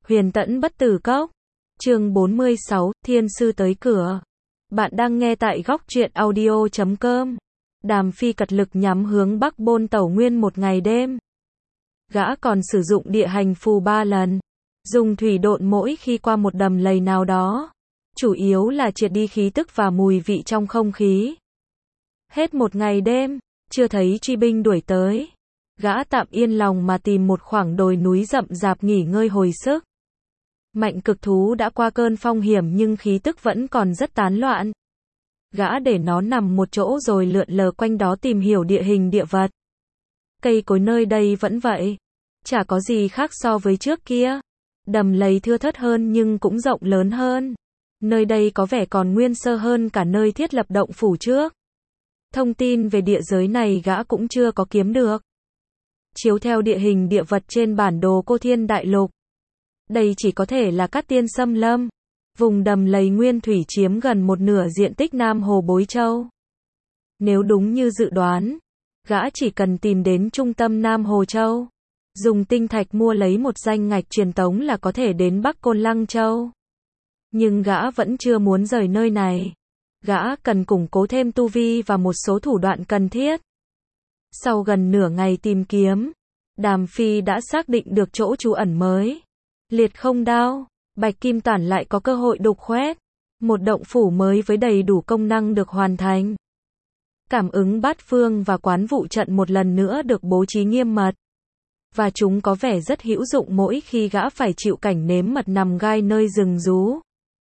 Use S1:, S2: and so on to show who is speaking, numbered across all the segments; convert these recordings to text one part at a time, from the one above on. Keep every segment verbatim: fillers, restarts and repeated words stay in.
S1: Huyền tẫn bất tử cốc. Chương bốn mươi sáu, Thiên sư tới cửa. Bạn đang nghe tại góc truyện audio chấm com. Đàm Phi cật lực nhắm hướng Bắc Bôn Tẩu nguyên một ngày đêm. Gã còn sử dụng địa hành phù ba lần. Dùng thủy độn mỗi khi qua một đầm lầy nào đó. Chủ yếu là triệt đi khí tức và mùi vị trong không khí. Hết một ngày đêm, chưa thấy truy binh đuổi tới. Gã tạm yên lòng mà tìm một khoảng đồi núi rậm rạp nghỉ ngơi hồi sức. Mạnh cực thú đã qua cơn phong hiểm nhưng khí tức vẫn còn rất tán loạn. Gã để nó nằm một chỗ rồi lượn lờ quanh đó tìm hiểu địa hình địa vật. Cây cối nơi đây vẫn vậy. Chả có gì khác so với trước kia. Đầm lầy thưa thớt hơn nhưng cũng rộng lớn hơn. Nơi đây có vẻ còn nguyên sơ hơn cả nơi thiết lập động phủ trước. Thông tin về địa giới này gã cũng chưa có kiếm được. Chiếu theo địa hình địa vật trên bản đồ Cô Thiên Đại Lục. Đây chỉ có thể là Cát Tiên Xâm Lâm. Vùng đầm lầy nguyên thủy chiếm gần một nửa diện tích Nam Hồ Bối Châu. Nếu đúng như dự đoán, gã chỉ cần tìm đến trung tâm Nam Hồ Châu. Dùng tinh thạch mua lấy một danh ngạch truyền tống là có thể đến Bắc Côn Lăng Châu. Nhưng gã vẫn chưa muốn rời nơi này. Gã cần củng cố thêm tu vi và một số thủ đoạn cần thiết. Sau gần nửa ngày tìm kiếm, Đàm Phi đã xác định được chỗ trú ẩn mới. Liệt không đao, Bạch Kim Tản lại có cơ hội đục khoét. Một động phủ mới với đầy đủ công năng được hoàn thành. Cảm ứng bát phương và quán vụ trận một lần nữa được bố trí nghiêm mật. Và chúng có vẻ rất hữu dụng mỗi khi gã phải chịu cảnh nếm mật nằm gai nơi rừng rú.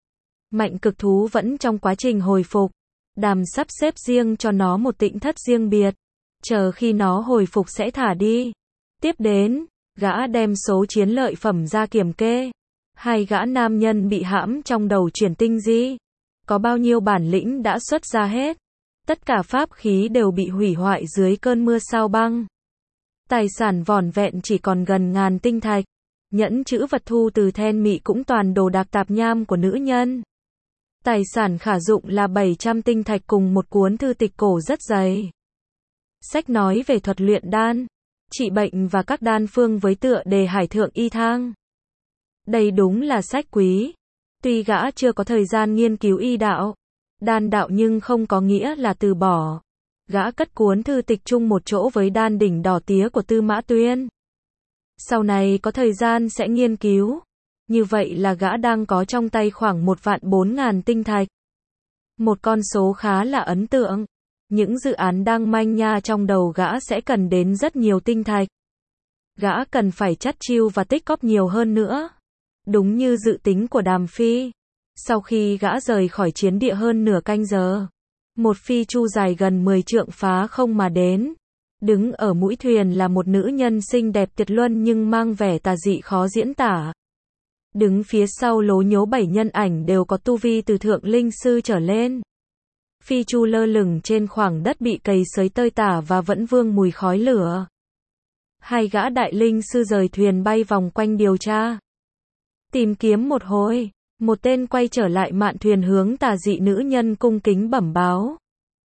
S1: Mạnh cực thú vẫn trong quá trình hồi phục. Đàm sắp xếp riêng cho nó một tịnh thất riêng biệt. Chờ khi nó hồi phục sẽ thả đi. Tiếp đến, gã đem số chiến lợi phẩm ra kiểm kê. Hai gã nam nhân bị hãm trong đầu chuyển tinh di. Có bao nhiêu bản lĩnh đã xuất ra hết. Tất cả pháp khí đều bị hủy hoại dưới cơn mưa sao băng. Tài sản vỏn vẹn chỉ còn gần ngàn tinh thạch. Nhẫn chữ vật thu từ then mị cũng toàn đồ đạc tạp nham của nữ nhân. Tài sản khả dụng là bảy trăm tinh thạch cùng một cuốn thư tịch cổ rất dày. Sách nói về thuật luyện đan, trị bệnh và các đan phương với tựa đề Hải Thượng Y Thang. Đây đúng là sách quý. Tuy gã chưa có thời gian nghiên cứu y đạo, đan đạo nhưng không có nghĩa là từ bỏ. Gã cất cuốn thư tịch chung một chỗ với đan đỉnh đỏ tía của Tư Mã Tuyên. Sau này có thời gian sẽ nghiên cứu. Như vậy là gã đang có trong tay khoảng một vạn bốn ngàn tinh thạch. Một con số khá là ấn tượng. Những dự án đang manh nha trong đầu gã sẽ cần đến rất nhiều tinh thạch. Gã cần phải chắt chiu và tích cóp nhiều hơn nữa. Đúng như dự tính của Đàm Phi. Sau khi gã rời khỏi chiến địa hơn nửa canh giờ, một phi chu dài gần mười trượng phá không mà đến. Đứng ở mũi thuyền là một nữ nhân xinh đẹp tuyệt luân nhưng mang vẻ tà dị khó diễn tả. Đứng phía sau lố nhố bảy nhân ảnh đều có tu vi từ thượng linh sư trở lên. Phi chu lơ lửng trên khoảng đất bị cày xới tơi tả và vẫn vương mùi khói lửa. Hai gã đại linh sư rời thuyền bay vòng quanh điều tra. Tìm kiếm một hồi, một tên quay trở lại mạn thuyền hướng tà dị nữ nhân cung kính bẩm báo.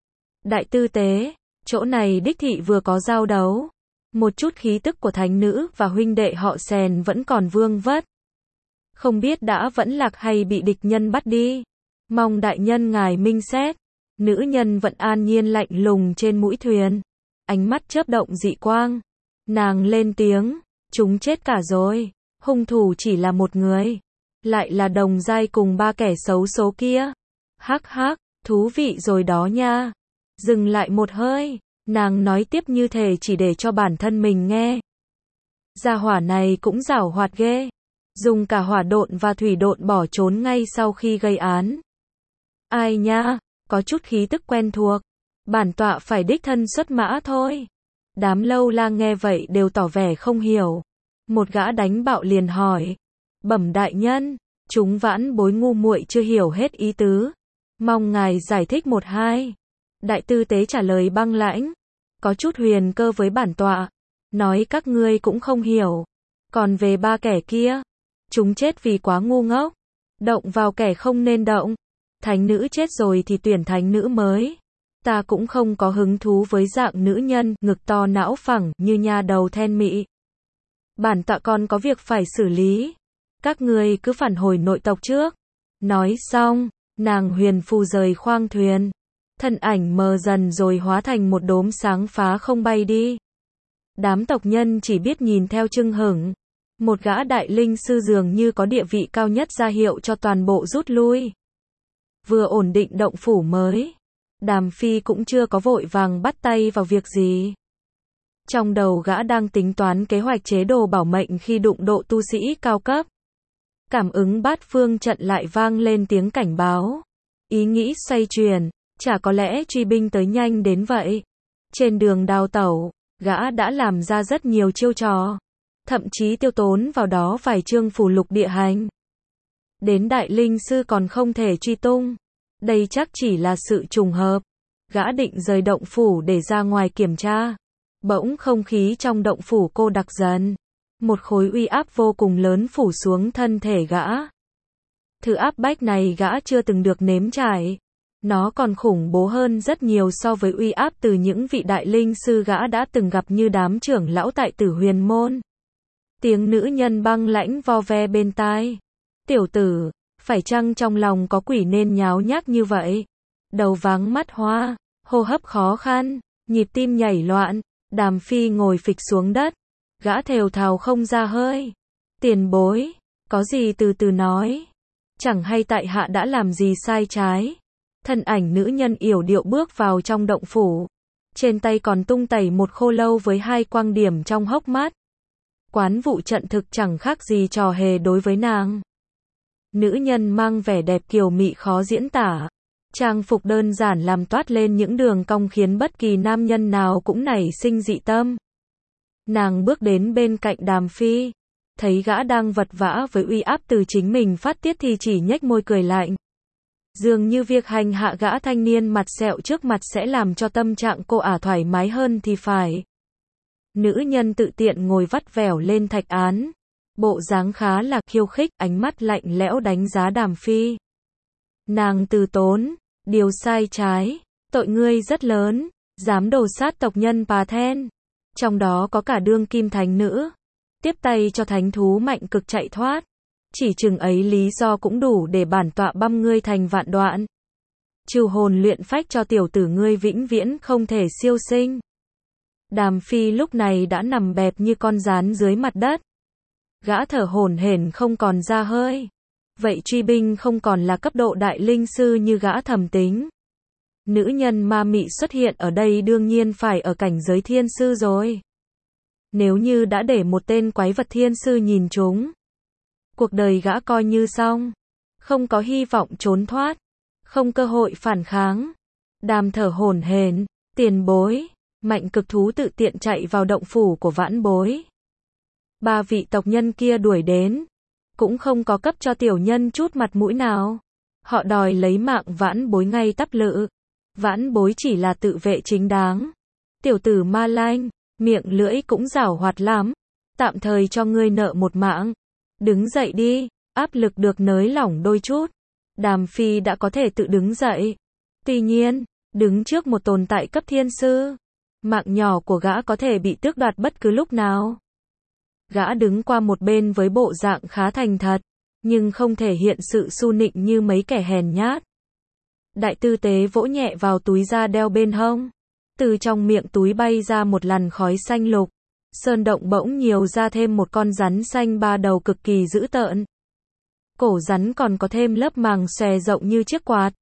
S1: Đại tư tế, chỗ này đích thị vừa có giao đấu. Một chút khí tức của thánh nữ và huynh đệ họ Sèn vẫn còn vương vất. Không biết đã vẫn lạc hay bị địch nhân bắt đi. Mong đại nhân ngài minh xét. Nữ nhân vẫn an nhiên lạnh lùng trên mũi thuyền. Ánh mắt chớp động dị quang. Nàng lên tiếng. Chúng chết cả rồi. Hung thủ chỉ là một người. Lại là đồng giai cùng ba kẻ xấu số kia. Hắc hắc, thú vị rồi đó nha. Dừng lại một hơi. Nàng nói tiếp như thể chỉ để cho bản thân mình nghe. Gia hỏa này cũng giảo hoạt ghê. Dùng cả hỏa độn và thủy độn bỏ trốn ngay sau khi gây án. Ai nha, có chút khí tức quen thuộc. Bản tọa phải đích thân xuất mã thôi. Đám lâu la nghe vậy đều tỏ vẻ không hiểu. Một gã đánh bạo liền hỏi. Bẩm đại nhân, chúng vãn bối ngu muội chưa hiểu hết ý tứ. Mong ngài giải thích một hai. Đại tư tế trả lời băng lãnh. Có chút huyền cơ với bản tọa. Nói các ngươi cũng không hiểu. Còn về ba kẻ kia, chúng chết vì quá ngu ngốc. Động vào kẻ không nên động. Thánh nữ chết rồi thì tuyển thánh nữ mới. Ta cũng không có hứng thú với dạng nữ nhân ngực to não phẳng như nha đầu then mị. Bản tọa còn có việc phải xử lý. Các ngươi cứ phản hồi nội tộc trước. Nói xong, nàng huyền phù rời khoang thuyền. Thân ảnh mờ dần rồi hóa thành một đốm sáng phá không bay đi. Đám tộc nhân chỉ biết nhìn theo chưng hửng. Một gã đại linh sư dường như có địa vị cao nhất ra hiệu cho toàn bộ rút lui. Vừa ổn định động phủ mới, Đàm Phi cũng chưa có vội vàng bắt tay vào việc gì. Trong đầu gã đang tính toán kế hoạch chế đồ bảo mệnh khi đụng độ tu sĩ cao cấp. Cảm ứng bát phương trận lại vang lên tiếng cảnh báo. Ý nghĩ xoay chuyển, chả có lẽ truy binh tới nhanh đến vậy. Trên đường đào tẩu, gã đã làm ra rất nhiều chiêu trò. Thậm chí tiêu tốn vào đó vài chương phù lục địa hành. Đến đại linh sư còn không thể truy tung. Đây chắc chỉ là sự trùng hợp. Gã định rời động phủ để ra ngoài kiểm tra. Bỗng không khí trong động phủ cô đặc dần. Một khối uy áp vô cùng lớn phủ xuống thân thể gã. Thứ áp bách này gã chưa từng được nếm trải. Nó còn khủng bố hơn rất nhiều so với uy áp từ những vị đại linh sư gã đã từng gặp như đám trưởng lão tại Tử Huyền Môn. Tiếng nữ nhân băng lãnh vo ve bên tai. Tiểu tử, phải chăng trong lòng có quỷ nên nháo nhác như vậy? Đầu váng mắt hoa, hô hấp khó khăn, nhịp tim nhảy loạn, Đàm Phi ngồi phịch xuống đất. Gã thều thào không ra hơi. Tiền bối, có gì từ từ nói. Chẳng hay tại hạ đã làm gì sai trái. Thân ảnh nữ nhân yểu điệu bước vào trong động phủ. Trên tay còn tung tẩy một khô lâu với hai quang điểm trong hốc mắt. Quán vụ trận thực chẳng khác gì trò hề đối với nàng. Nữ nhân mang vẻ đẹp kiều mị khó diễn tả. Trang phục đơn giản làm toát lên những đường cong khiến bất kỳ nam nhân nào cũng nảy sinh dị tâm. Nàng bước đến bên cạnh Đàm Phi. Thấy gã đang vật vã với uy áp từ chính mình phát tiết thì chỉ nhếch môi cười lạnh. Dường như việc hành hạ gã thanh niên mặt sẹo trước mặt sẽ làm cho tâm trạng cô ả thoải mái hơn thì phải. Nữ nhân tự tiện ngồi vắt vẻo lên thạch án. Bộ dáng khá là khiêu khích, ánh mắt lạnh lẽo đánh giá Đàm Phi. Nàng từ tốn, điều sai trái, tội ngươi rất lớn, dám đồ sát tộc nhân Pà Then. Trong đó có cả đương kim thánh nữ. Tiếp tay cho thánh thú mạnh cực chạy thoát. Chỉ chừng ấy lý do cũng đủ để bản tọa băm ngươi thành vạn đoạn. Trừ hồn luyện phách cho tiểu tử ngươi vĩnh viễn không thể siêu sinh. Đàm Phi lúc này đã nằm bẹp như con gián dưới mặt đất. Gã thở hổn hển không còn ra hơi. Vậy truy binh không còn là cấp độ đại linh sư như gã thầm tính. Nữ nhân ma mị xuất hiện ở đây đương nhiên phải ở cảnh giới thiên sư rồi. Nếu như đã để một tên quái vật thiên sư nhìn chúng, cuộc đời gã coi như xong. Không có hy vọng trốn thoát. Không cơ hội phản kháng. Đàm thở hổn hển, tiền bối. Mạnh cực thú tự tiện chạy vào động phủ của vãn bối. Ba vị tộc nhân kia đuổi đến. Cũng không có cấp cho tiểu nhân chút mặt mũi nào. Họ đòi lấy mạng vãn bối ngay tắp lự. Vãn bối chỉ là tự vệ chính đáng. Tiểu tử ma lanh, miệng lưỡi cũng giảo hoạt lắm. Tạm thời cho ngươi nợ một mạng. Đứng dậy đi, áp lực được nới lỏng đôi chút. Đàm Phi đã có thể tự đứng dậy. Tuy nhiên, đứng trước một tồn tại cấp thiên sư, mạng nhỏ của gã có thể bị tước đoạt bất cứ lúc nào. Gã đứng qua một bên với bộ dạng khá thành thật, nhưng không thể hiện sự su nịnh như mấy kẻ hèn nhát. Đại tư tế vỗ nhẹ vào túi da đeo bên hông. Từ trong miệng túi bay ra một làn khói xanh lục. Sơn động bỗng nhiều ra thêm một con rắn xanh ba đầu cực kỳ dữ tợn. Cổ rắn còn có thêm lớp màng xòe rộng như chiếc quạt.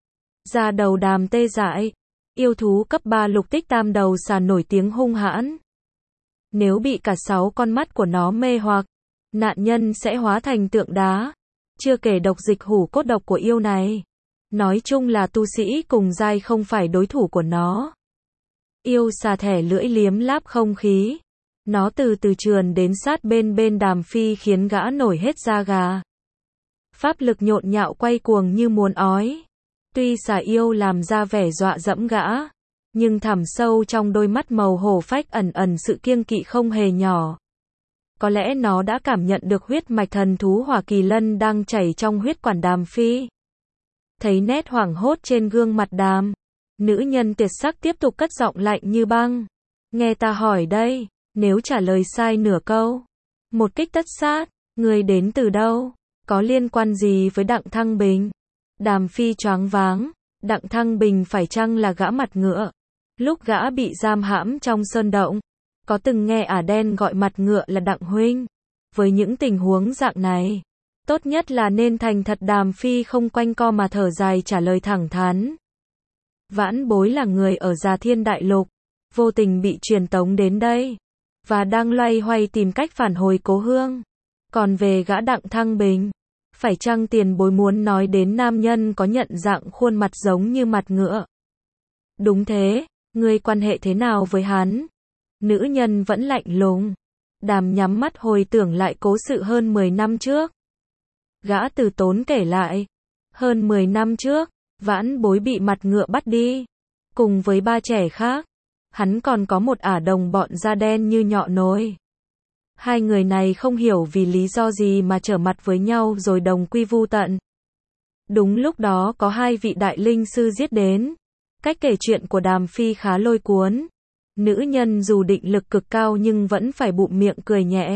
S1: Da đầu đàm tê dại. Yêu thú cấp ba lục tích tam đầu xà nổi tiếng hung hãn. Nếu bị cả sáu con mắt của nó mê hoặc, nạn nhân sẽ hóa thành tượng đá. Chưa kể độc dịch hủ cốt độc của yêu này. Nói chung là tu sĩ cùng giai không phải đối thủ của nó. Yêu xà thẻ lưỡi liếm láp không khí. Nó từ từ trườn đến sát bên bên Đàm Phi khiến gã nổi hết da gà. Pháp lực nhộn nhạo quay cuồng như muốn ói. Tuy xà yêu làm ra vẻ dọa dẫm gã, nhưng thẳm sâu trong đôi mắt màu hổ phách ẩn ẩn sự kiêng kỵ không hề nhỏ. Có lẽ nó đã cảm nhận được huyết mạch thần thú hỏa kỳ lân đang chảy trong huyết quản Đàm Phi. Thấy nét hoảng hốt trên gương mặt Đàm, nữ nhân tuyệt sắc tiếp tục cất giọng lạnh như băng. Nghe ta hỏi đây, nếu trả lời sai nửa câu, một kích tất sát, Ngươi đến từ đâu? Có liên quan gì với Đặng Thăng Bình? Đàm Phi choáng váng, Đặng Thăng Bình phải chăng là gã mặt ngựa? Lúc gã bị giam hãm trong sơn động, có từng nghe ả đen gọi mặt ngựa là Đặng huynh. Với những tình huống dạng này, tốt nhất là nên thành thật. Đàm Phi không quanh co mà thở dài trả lời thẳng thắn. Vãn bối là người ở Già Thiên Đại Lục, vô tình bị truyền tống đến đây, và đang loay hoay tìm cách phản hồi cố hương. Còn về gã Đặng Thăng Bình, phải chăng tiền bối muốn nói đến nam nhân có nhận dạng khuôn mặt giống như mặt ngựa? Đúng thế, ngươi quan hệ thế nào với hắn? Nữ nhân vẫn lạnh lùng. Đàm nhắm mắt hồi tưởng lại cố sự hơn mười năm trước. Gã từ tốn kể lại, hơn mười năm trước, vãn bối bị mặt ngựa bắt đi, cùng với ba trẻ khác. Hắn còn có một ả đồng bọn da đen như nhọ nồi. Hai người này không hiểu vì lý do gì mà trở mặt với nhau rồi đồng quy vu tận. Đúng lúc đó có hai vị đại linh sư giết đến. Cách kể chuyện của Đàm Phi khá lôi cuốn. Nữ nhân dù định lực cực cao nhưng vẫn phải bụm miệng cười nhẹ.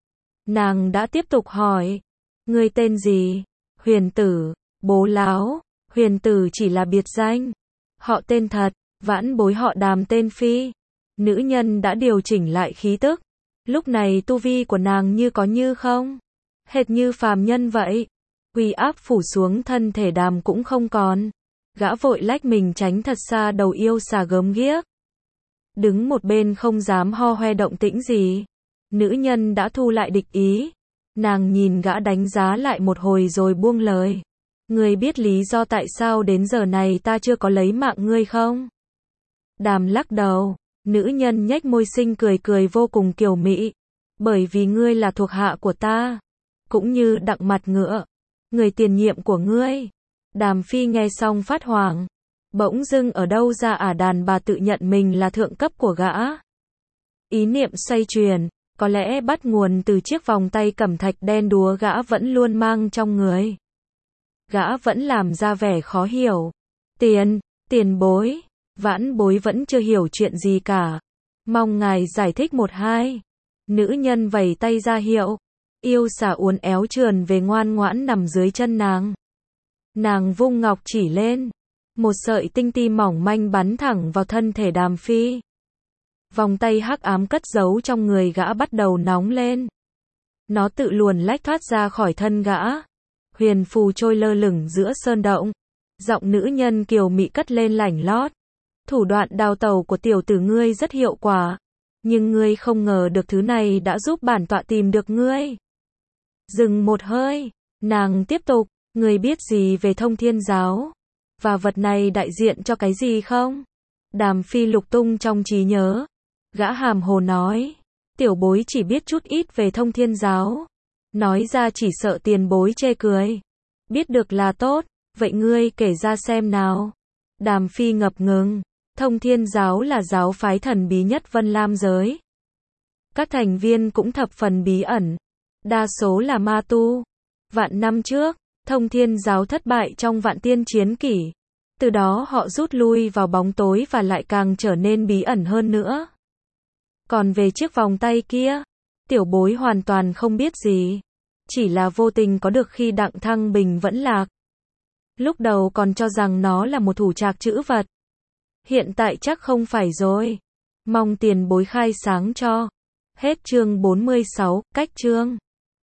S1: Nàng đã tiếp tục hỏi, ngươi tên gì? Huyền Tử. Bố láo, Huyền Tử chỉ là biệt danh. Họ tên thật, vãn bối họ Đàm tên Phi. Nữ nhân đã điều chỉnh lại khí tức. Lúc này tu vi của nàng như có như không, hệt như phàm nhân vậy. Uy áp phủ xuống thân thể Đàm cũng không còn. Gã vội lách mình tránh thật xa đầu yêu xà gớm ghiếc. Đứng một bên không dám ho hoe động tĩnh gì. Nữ nhân đã thu lại địch ý. Nàng nhìn gã đánh giá lại một hồi rồi buông lời. Ngươi biết lý do tại sao đến giờ này ta chưa có lấy mạng ngươi không? Đàm lắc đầu. Nữ nhân nhếch môi xinh cười cười vô cùng kiều mỹ. Bởi vì ngươi là thuộc hạ của ta. Cũng như Đặng mặt ngựa, người tiền nhiệm của ngươi. Đàm Phi nghe xong phát hoảng. Bỗng dưng ở đâu ra ả đàn bà tự nhận mình là thượng cấp của gã. Ý niệm xoay chuyển, có lẽ bắt nguồn từ chiếc vòng tay cẩm thạch đen đúa gã vẫn luôn mang trong người. Gã vẫn làm ra vẻ khó hiểu. Tiền, tiền bối, vãn bối vẫn chưa hiểu chuyện gì cả. Mong ngài giải thích một hai. Nữ nhân vẩy tay ra hiệu. Yêu xà uốn éo trườn về ngoan ngoãn nằm dưới chân nàng. Nàng vung ngọc chỉ lên. Một sợi tinh ti mỏng manh bắn thẳng vào thân thể Đàm Phi. Vòng tay hắc ám cất giấu trong người gã bắt đầu nóng lên. Nó tự luồn lách thoát ra khỏi thân gã. Huyền phù trôi lơ lửng giữa sơn động. Giọng nữ nhân kiều mị cất lên lảnh lót. Thủ đoạn đào tẩu của tiểu tử ngươi rất hiệu quả. Nhưng ngươi không ngờ được thứ này đã giúp bản tọa tìm được ngươi. Dừng một hơi. Nàng tiếp tục. Ngươi biết gì về Thông Thiên Giáo? Và vật này đại diện cho cái gì không? Đàm Phi lục tung trong trí nhớ. Gã hàm hồ nói. Tiểu bối chỉ biết chút ít về Thông Thiên Giáo. Nói ra chỉ sợ tiền bối chê cười. Biết được là tốt. Vậy ngươi kể ra xem nào. Đàm Phi ngập ngừng. Thông Thiên Giáo là giáo phái thần bí nhất Vân Lam giới. Các thành viên cũng thập phần bí ẩn. Đa số là ma tu. Vạn năm trước, Thông Thiên Giáo thất bại trong Vạn Tiên Chiến Kỷ. Từ đó họ rút lui vào bóng tối và lại càng trở nên bí ẩn hơn nữa. Còn về chiếc vòng tay kia, tiểu bối hoàn toàn không biết gì. Chỉ là vô tình có được khi Đặng Thăng Bình vẫn lạc. Lúc đầu còn cho rằng nó là một thủ trạc trữ vật. Hiện tại chắc không phải rồi. Mong tiền bối khai sáng cho. Hết chương bốn mươi sáu, cách chương.